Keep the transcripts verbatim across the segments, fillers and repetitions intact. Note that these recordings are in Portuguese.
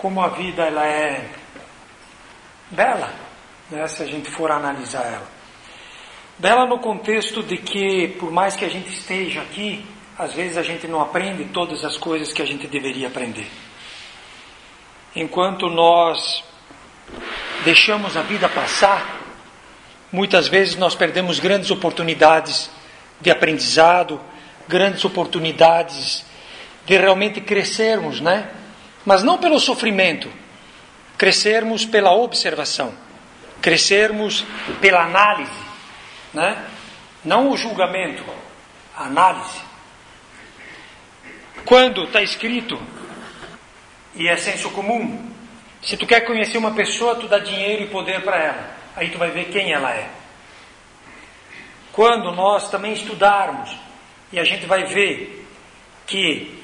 como a vida ela é bela, né, se a gente for analisar ela. Bela no contexto de que, por mais que a gente esteja aqui, às vezes a gente não aprende todas as coisas que a gente deveria aprender. Enquanto nós deixamos a vida passar, muitas vezes nós perdemos grandes oportunidades de aprendizado, grandes oportunidades de realmente crescermos, né? Mas não pelo sofrimento, crescermos pela observação, crescermos pela análise, né? Não o julgamento, a análise. Quando está escrito, e é senso comum, se tu quer conhecer uma pessoa, tu dá dinheiro e poder para ela, aí tu vai ver quem ela é. Quando nós também estudarmos, e a gente vai ver que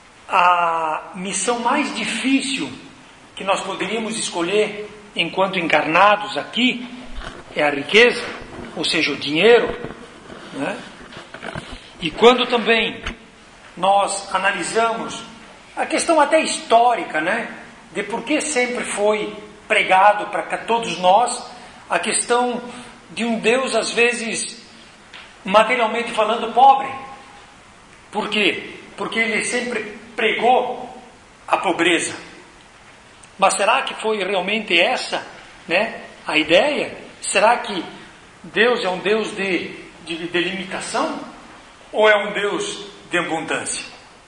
a missão mais difícil que nós poderíamos escolher enquanto encarnados aqui é a riqueza, ou seja, o dinheiro, né? E quando também nós analisamos a questão até histórica, né, de por que sempre foi pregado para todos nós a questão de um Deus às vezes materialmente falando pobre. Por quê? Porque ele sempre pregou a pobreza. Mas será que foi realmente essa, né, a ideia? Será que Deus é um Deus de, de, de limitação? Ou é um Deus de abundância?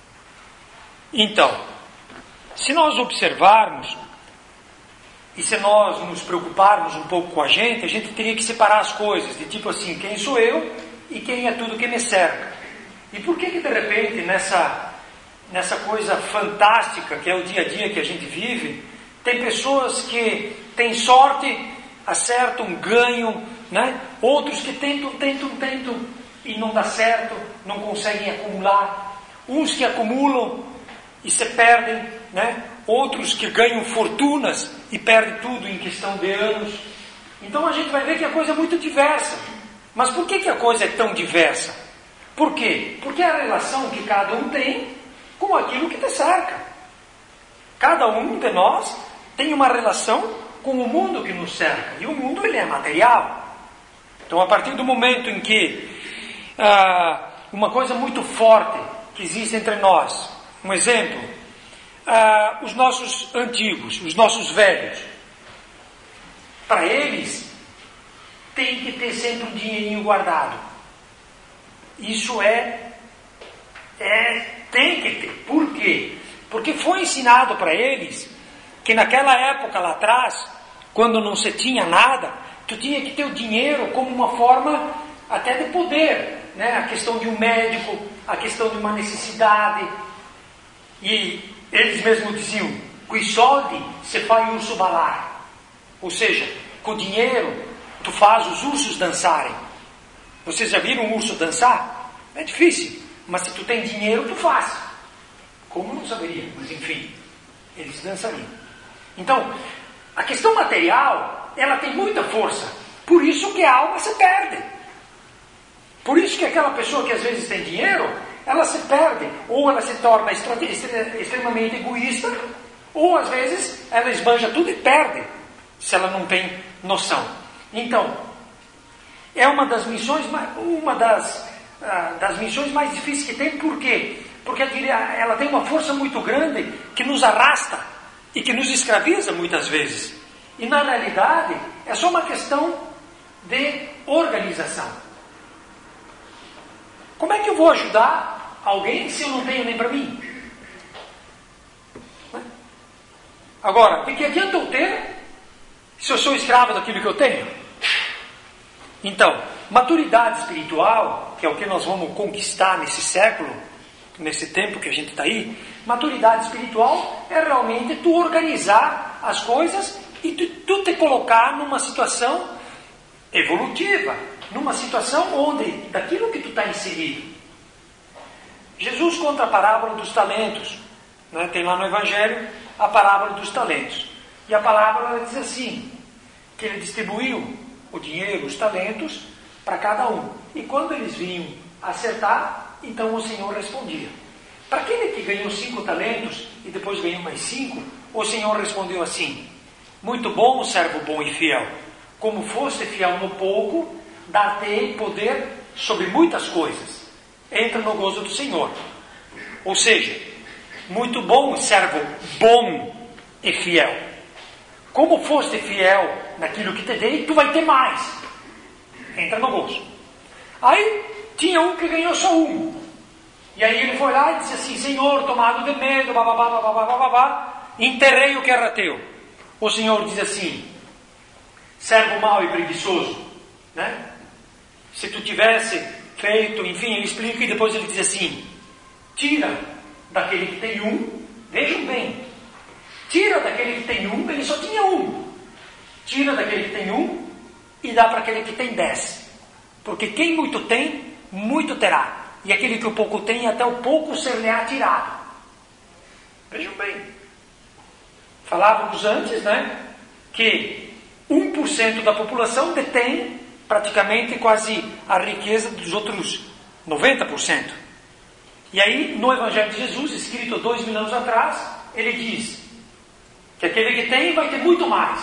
Então, se nós observarmos e se nós nos preocuparmos um pouco com a gente, a gente teria que separar as coisas, de tipo assim, quem sou eu e quem é tudo que me cerca. E por que que de repente nessa, nessa coisa fantástica que é o dia a dia que a gente vive, tem pessoas que têm sorte, acertam, ganham, né? Outros que tentam, tentam, tentam e não dá certo, não conseguem acumular. Uns que acumulam e se perdem, né? Outros que ganham fortunas e perdem tudo em questão de anos. Então a gente vai ver que a coisa é muito diversa. Mas por que que a coisa é tão diversa? Por quê? Porque é a relação que cada um tem com aquilo que te cerca. Cada um de nós tem uma relação com o mundo que nos cerca. E o mundo ele é material. Então a partir do momento em que ah, uma coisa muito forte que existe entre nós, um exemplo, ah, os nossos antigos, os nossos velhos, para eles tem que ter sempre um dinheirinho guardado. Isso é, é tem que ter. Por quê? Porque foi ensinado para eles que naquela época lá atrás, quando não se tinha nada, tu tinha que ter o dinheiro como uma forma até de poder, né? A questão de um médico, a questão de uma necessidade. E eles mesmos diziam, com soldi se faz urso balar. Ou seja, com dinheiro tu faz os ursos dançarem. Vocês já viram um urso dançar? É difícil, mas se tu tem dinheiro tu faz. Como não saberia, mas enfim, eles dançariam. Então, a questão material, ela tem muita força. Por isso que a alma se perde. Por isso que aquela pessoa que às vezes tem dinheiro, ela se perde. Ou ela se torna extremamente egoísta, ou às vezes ela esbanja tudo e perde, se ela não tem noção. Então, é uma das missões, uma das, das missões mais difíceis que tem. Por quê? Porque ela tem uma força muito grande que nos arrasta e que nos escraviza muitas vezes. E na realidade é só uma questão de organização. Como é que eu vou ajudar alguém se eu não tenho nem para mim? Agora, de que adianta eu ter se eu sou escravo daquilo que eu tenho? Então, maturidade espiritual, que é o que nós vamos conquistar nesse século, nesse tempo que a gente está aí, maturidade espiritual é realmente tu organizar as coisas e tu, tu te colocar numa situação evolutiva, numa situação onde, daquilo que tu está inserido. Jesus conta a parábola dos talentos, né? Tem lá no Evangelho a parábola dos talentos. E a parábola diz assim, que ele distribuiu o dinheiro, os talentos, para cada um. E quando eles vinham acertar, então o Senhor respondia. Para aquele que ganhou cinco talentos e depois ganhou mais cinco, o Senhor respondeu assim: muito bom, servo bom e fiel. Como foste fiel no pouco, dar-te-ei poder sobre muitas coisas. Entra no gozo do Senhor. Ou seja, muito bom, servo bom e fiel. Como foste fiel naquilo que te dei, tu vai ter mais. Entra no gozo. Aí tinha um que ganhou só um. E aí ele foi lá e disse assim: Senhor, tomado de medo, bababá, bababá, bababá, enterrei o que era teu. O Senhor diz assim: servo mau e preguiçoso, né? Se tu tivesse feito, enfim, ele explica e depois ele diz assim: tira daquele que tem um, vejam bem, tira daquele que tem um, ele só tinha um, tira daquele que tem um e dá para aquele que tem dez, porque quem muito tem, muito terá, e aquele que o pouco tem, até o pouco ser-lhe-á tirado. Vejam bem, falávamos antes, né, que um por cento da população detém praticamente quase a riqueza dos outros noventa por cento. E aí, no Evangelho de Jesus, escrito dois mil anos atrás, ele diz que aquele que tem vai ter muito mais.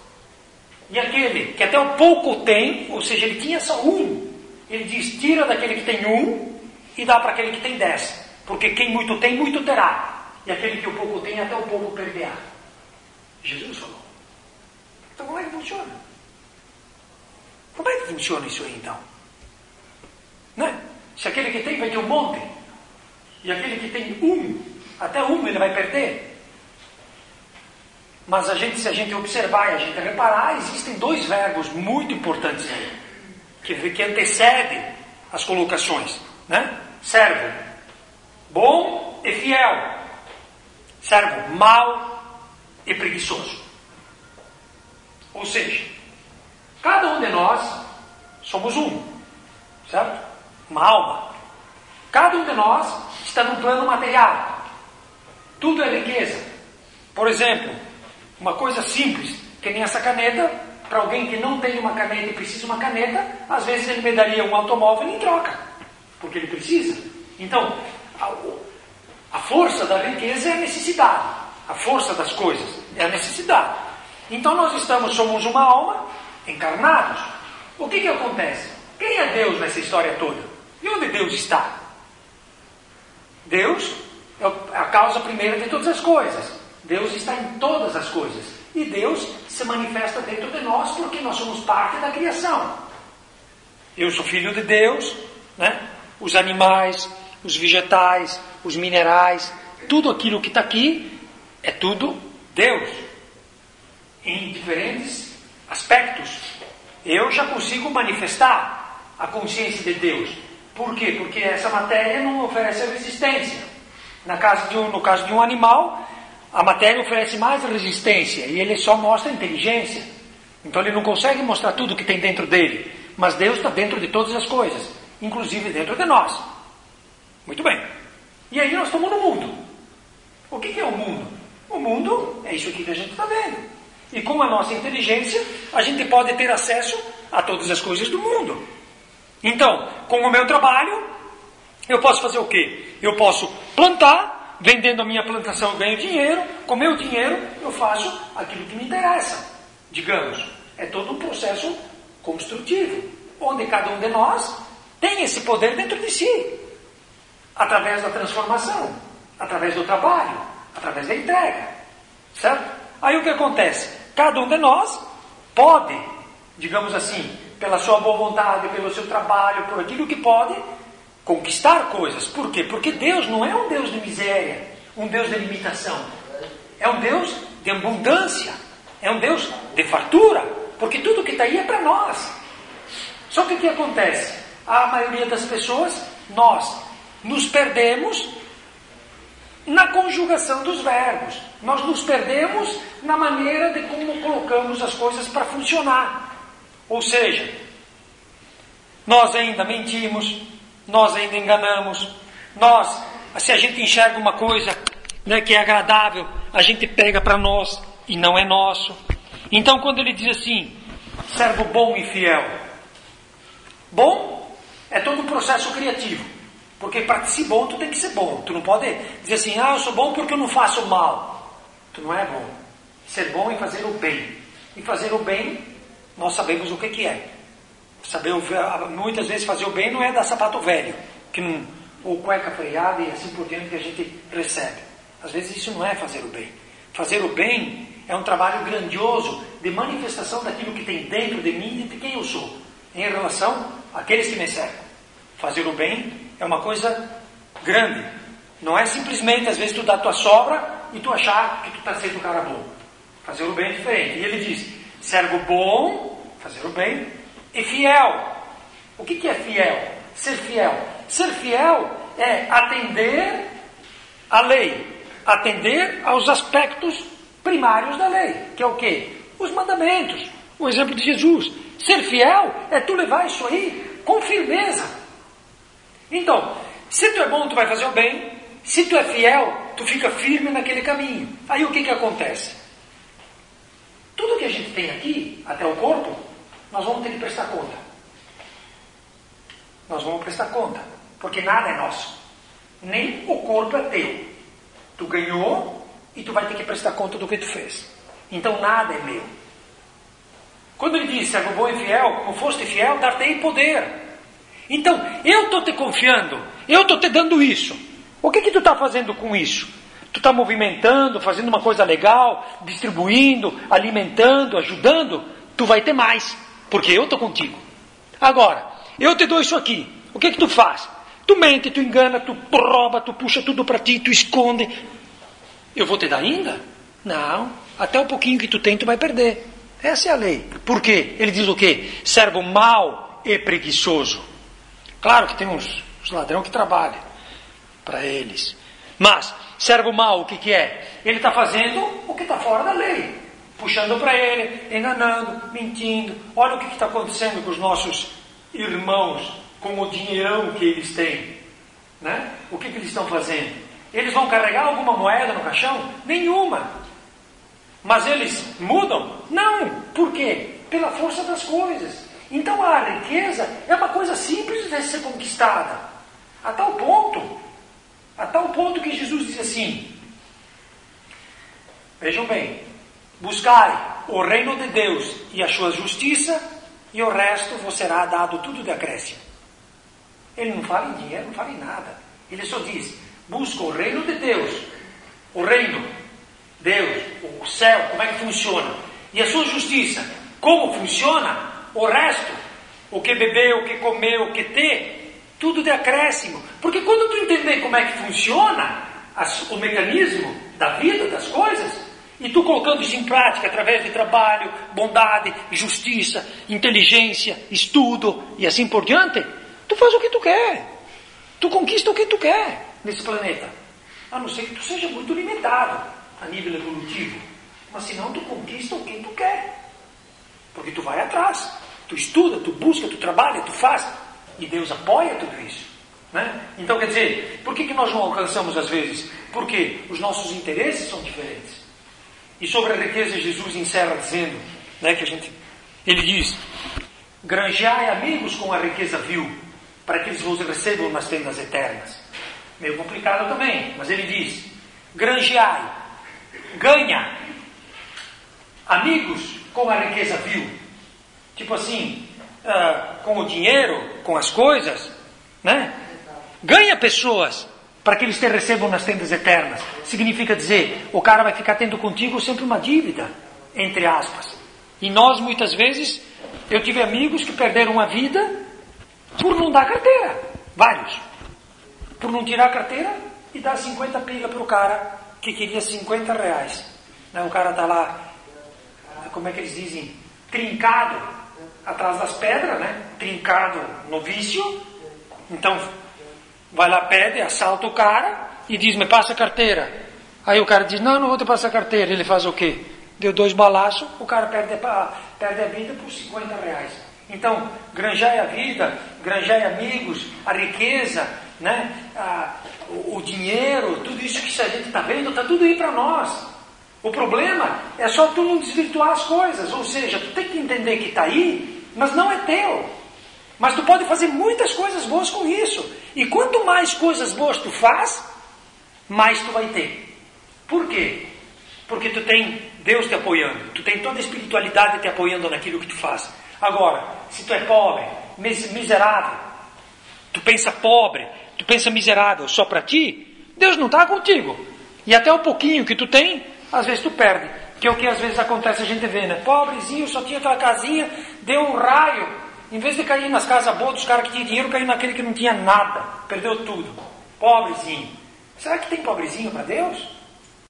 E aquele que até o pouco tem, ou seja, ele tinha só um, ele diz: tira daquele que tem um e dá para aquele que tem dez. Porque quem muito tem, muito terá. E aquele que o pouco tem, até o pouco perderá. Jesus falou. Então como é que funciona? Como é que funciona isso aí então? Né? Se aquele que tem vai ter um monte, e aquele que tem um, até um ele vai perder. Mas a gente, se a gente observar e a gente reparar, existem dois verbos muito importantes aí, que, que antecedem as colocações, né? Servo bom e fiel, servo mau e preguiçoso. Ou seja, cada um de nós somos um, certo? Uma alma. Cada um de nós está num plano material. Tudo é riqueza. Por exemplo, uma coisa simples, que nem essa caneta, para alguém que não tem uma caneta e precisa de uma caneta, às vezes ele me daria um automóvel em troca, porque ele precisa. Então, a, a força da riqueza é a necessidade. A força das coisas é a necessidade. Então nós estamos, somos uma alma, encarnados. O que que acontece? Quem é Deus nessa história toda? E onde Deus está? Deus é a causa primeira de todas as coisas. Deus está em todas as coisas. E Deus se manifesta dentro de nós porque nós somos parte da criação. Eu sou filho de Deus, né? Os animais, os vegetais, os minerais, tudo aquilo que está aqui é tudo Deus. Em diferentes aspectos. Eu já consigo manifestar a consciência de Deus. Por quê? Porque essa matéria não oferece resistência. Na caso de um, no caso de um animal, a matéria oferece mais resistência e ele só mostra inteligência. Então ele não consegue mostrar tudo que tem dentro dele. Mas Deus está dentro de todas as coisas, inclusive dentro de nós. Muito bem. E aí nós estamos no mundo. O que que é o mundo? O mundo é isso aqui que a gente está vendo. E com a nossa inteligência, a gente pode ter acesso a todas as coisas do mundo. Então, com o meu trabalho, eu posso fazer o quê? Eu posso plantar, vendendo a minha plantação eu ganho dinheiro, com meu dinheiro eu faço aquilo que me interessa. Digamos, é todo um processo construtivo, onde cada um de nós tem esse poder dentro de si, através da transformação, através do trabalho, através da entrega, certo? Aí o que acontece? Cada um de nós pode, digamos assim, pela sua boa vontade, pelo seu trabalho, por aquilo que pode, conquistar coisas. Por quê? Porque Deus não é um Deus de miséria, um Deus de limitação. É um Deus de abundância, é um Deus de fartura, porque tudo que está aí é para nós. Só que o que acontece? A maioria das pessoas, nós nos perdemos na conjugação dos verbos. Nós nos perdemos na maneira de como colocamos as coisas para funcionar. Ou seja, nós ainda mentimos, nós ainda enganamos, nós, se a gente enxerga uma coisa, né, que é agradável, a gente pega para nós e não é nosso. Então quando ele diz assim, servo bom e fiel, bom é todo um processo criativo. Porque para ser bom, tu tem que ser bom. Tu não pode dizer assim, ah, eu sou bom porque eu não faço mal. Tu não é bom. Ser bom é fazer o bem. E fazer o bem, nós sabemos o que, que é. Saber, muitas vezes fazer o bem não é dar sapato velho, que não, ou cueca freada e assim por diante que a gente recebe. Às vezes isso não é fazer o bem. Fazer o bem é um trabalho grandioso de manifestação daquilo que tem dentro de mim e de quem eu sou, em relação àqueles que me cercam. Fazer o bem é uma coisa grande. Não é simplesmente, às vezes, tu dar tua sobra e tu achar que tu está sendo um cara bom. Fazer o bem é diferente. E ele diz, servo bom, fazer o bem, e fiel. O que, que é fiel? Ser fiel. Ser fiel é atender à lei. Atender aos aspectos primários da lei. Que é o quê? Os mandamentos. O exemplo de Jesus. Ser fiel é tu levar isso aí com firmeza. Então, se tu é bom, tu vai fazer o bem. Se tu é fiel, tu fica firme naquele caminho. Aí o que, que acontece? Tudo que a gente tem aqui, até o corpo, nós vamos ter que prestar conta. Nós vamos prestar conta. Porque nada é nosso. Nem o corpo é teu. Tu ganhou e tu vai ter que prestar conta do que tu fez. Então nada é meu. Quando ele diz, servo bom e fiel, como foste fiel, dar-te-ei poder. Então, eu estou te confiando, eu estou te dando isso. O que que tu está fazendo com isso? Tu está movimentando, fazendo uma coisa legal, distribuindo, alimentando, ajudando? Tu vai ter mais, porque eu estou contigo. Agora, eu te dou isso aqui. O que que tu faz? Tu mente, tu engana, tu rouba, tu puxa tudo para ti, tu esconde. Eu vou te dar ainda? Não. Até o pouquinho que tu tem, tu vai perder. Essa é a lei. Por quê? Ele diz o quê? Servo mau e preguiçoso. Claro que tem uns, uns ladrão que trabalham para eles. Mas, servo mau, o que, que é? Ele está fazendo o que está fora da lei. Puxando para ele, enganando, mentindo. Olha o que está acontecendo com os nossos irmãos, com o dinheirão que eles têm. Né? O que, que eles estão fazendo? Eles vão carregar alguma moeda no caixão? Nenhuma. Mas eles mudam? Não. Por quê? Pela força das coisas. Então a riqueza é uma coisa simples de ser conquistada. A tal ponto, a tal ponto que Jesus diz assim, vejam bem, buscai o reino de Deus e a sua justiça, e o resto vos será dado tudo de acréscimo. Ele não fala em dinheiro, não fala em nada. Ele só diz, busca o reino de Deus, o reino, Deus, o céu, como é que funciona, e a sua justiça, como funciona. O resto, o que beber, o que comer, o que ter, tudo de acréscimo. Porque quando tu entender como é que funciona as, o mecanismo da vida, das coisas, e tu colocando isso em prática através de trabalho, bondade, justiça, inteligência, estudo e assim por diante, tu faz o que tu quer. Tu conquista o que tu quer nesse planeta. A não ser que tu seja muito limitado a nível evolutivo. Mas senão tu conquista o que tu quer. Porque tu vai atrás. Tu estuda, tu busca, tu trabalha, tu faz. E Deus apoia tudo isso. Né? Então, quer dizer, por que, que nós não alcançamos às vezes? Porque os nossos interesses são diferentes. E sobre a riqueza, Jesus encerra dizendo, né, que a gente, ele diz, granjeai amigos com a riqueza vil, para que eles vos recebam nas tendas eternas. Meio complicado também, mas ele diz, granjeai, ganha amigos com a riqueza vil. Tipo assim, uh, com o dinheiro, com as coisas, né? Ganha pessoas para que eles te recebam nas tendas eternas. Significa dizer, o cara vai ficar tendo contigo sempre uma dívida, entre aspas. E nós, muitas vezes, eu tive amigos que perderam a vida por não dar carteira. Vários. Por não tirar a carteira e dar cinquenta pila para o cara que queria cinquenta reais. Né? O cara está lá, como é que eles dizem? Trincado atrás das pedras, né? Trincado no vício. Então, vai lá, pede, assalta o cara e diz, me passa a carteira. Aí o cara diz, não, não vou te passar a carteira. Ele faz o quê? Deu dois balaços, o cara perde a, perde a vida por cinquenta reais. Então, granjai a vida, granjai amigos, a riqueza, né? a, o, o dinheiro, tudo isso que a gente está vendo, está tudo aí para nós. O problema é só tu não desvirtuar as coisas. Ou seja, tu tem que entender que está aí, mas não é teu. Mas tu pode fazer muitas coisas boas com isso. E quanto mais coisas boas tu faz, mais tu vai ter. Por quê? porque tu tem Deus te apoiando, tu tem toda a espiritualidade te apoiando naquilo que tu faz. Agora, se tu é pobre, mis- miserável, tu pensa pobre, tu pensa miserável só para ti, Deus não está contigo. E até o pouquinho que tu tem, às vezes tu perde. Que é o que às vezes acontece, a gente vê, né? Pobrezinho, só tinha aquela casinha, deu um raio. Em vez de cair nas casas boas dos caras que tinham dinheiro, caiu naquele que não tinha nada. Perdeu tudo. Pobrezinho. Será que tem pobrezinho para Deus?